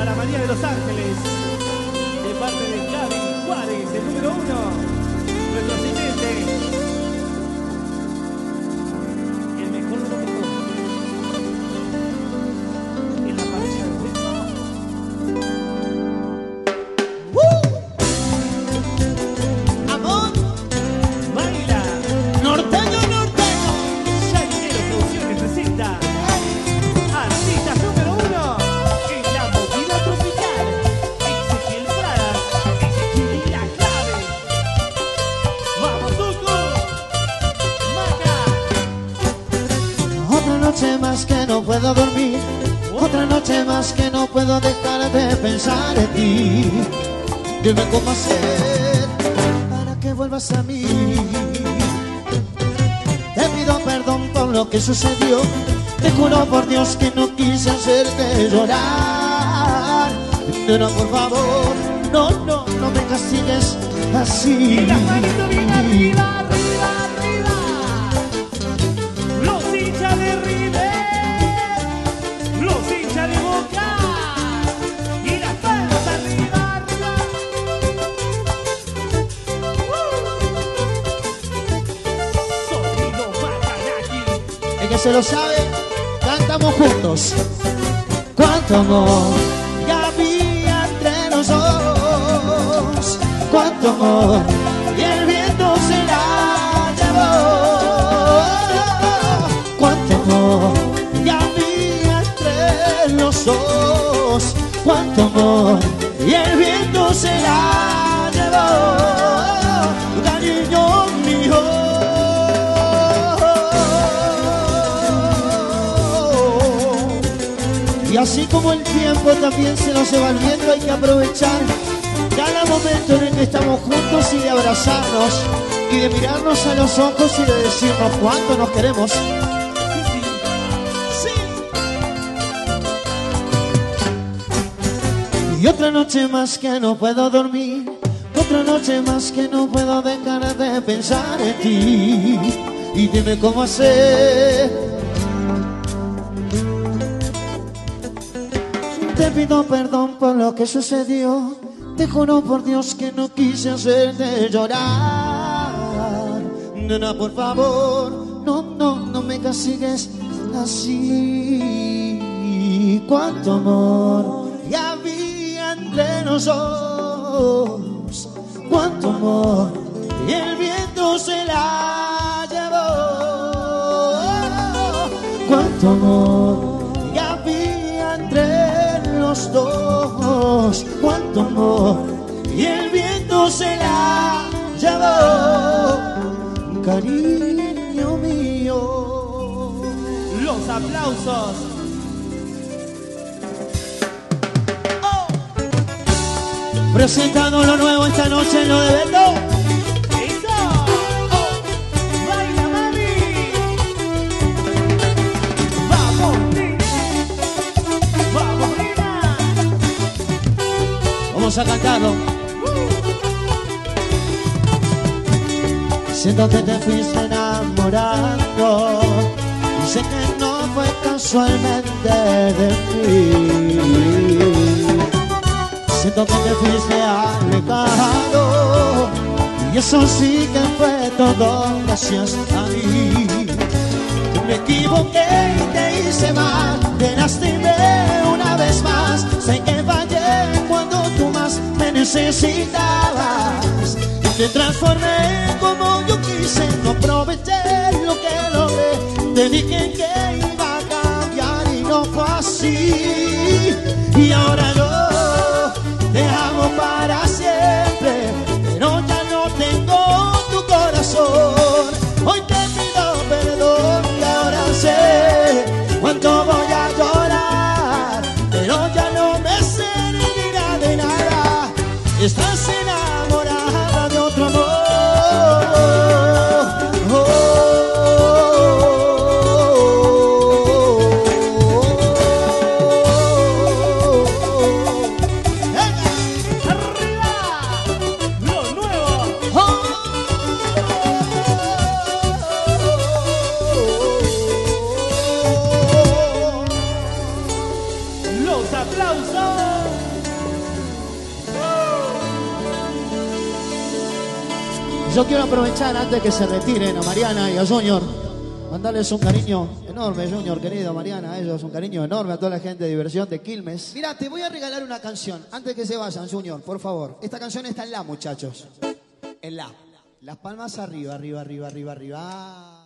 para María de los Ángeles, de parte de Gaby Juárez, el número 1, nuestro asistente, el mejor de lo mejor, en la parrilla del ritmo. Amor, Baila, norteño, norteño. Chainero Producciones presenta artistas número 1 en la movida tropical. Ezequiel Pradas, Ezequiel y la clave. Vamos, Tuco, Maca. Otra noche más que no puedo dormir, otra noche más que no puedo dejar de pensar en ti. Dime cómo hacer para que vuelvas a mí. Te pido perdón por lo que sucedió, te juro por Dios que no quise hacerte llorar. Pero por favor, no, no, no me castigues así. Y las manitos bien arriba, arriba, arriba. Los hinchas de River, los hinchas de Boca. Y las palmas arriba, arriba. Sonido Macanaki. El que se lo sabe, cantamos juntos. Cuánto amor ya había entre los dos, cuánto amor y el viento se la llevó. Cuánto amor ya había entre los dos, cuánto amor y el viento se la llevó. Cariño mío. Y así como el tiempo también se nos va viendo, hay que aprovechar cada momento en el que estamos juntos y de abrazarnos y de mirarnos a los ojos y de decirnos cuánto nos queremos. Sí. Y otra noche más que no puedo dormir, otra noche más que no puedo dejar de pensar en ti. Y dime cómo hacer. Te pido perdón por lo que sucedió, te juro por Dios que no quise hacerte llorar. Nena, por favor, no, no, no me castigues así. Cuánto amor ya había entre los dos, cuánto amor y el viento se la llevó. Cuánto amor ya había entre los dos, cuánto amor y el viento se la llevó. Cariño mío. Los aplausos. Presentando lo nuevo esta noche en lo de Beto. ¡Eso! ¡Baila, mami! ¡Vamos, nena! ¡Vamos, nena! Vamos a cantarlo. Siento que te fuiste enamorando y sé que no fue casualmente de mí. Siento que te fuiste alejado y eso sí que fue todo gracias a mí. Me equivoqué y te hice mal, te lastimé una vez más. Sé que fallé cuando tú más me necesitabas. Y te transformé como yo quise, no aproveché lo que logré. Te dije que iba a cambiar y no fue así. Y ahora yo te amo para siempre, pero ya no tengo tu corazón. Hoy te pido perdón y ahora sé cuánto voy a llorar, pero ya no me servirá de nada. Estás enamorada de otro amor. Los aplausos. Yo quiero aprovechar antes que se retiren a Mariana y a Junior, mandarles un cariño enorme, Junior, querido, Mariana, a ellos un cariño enorme, a toda la gente de Diversión de Quilmes. Mira, te voy a regalar una canción, antes que se vayan, Junior, por favor. Esta canción está en la, muchachos. En la. Las palmas arriba, arriba, arriba, arriba, arriba.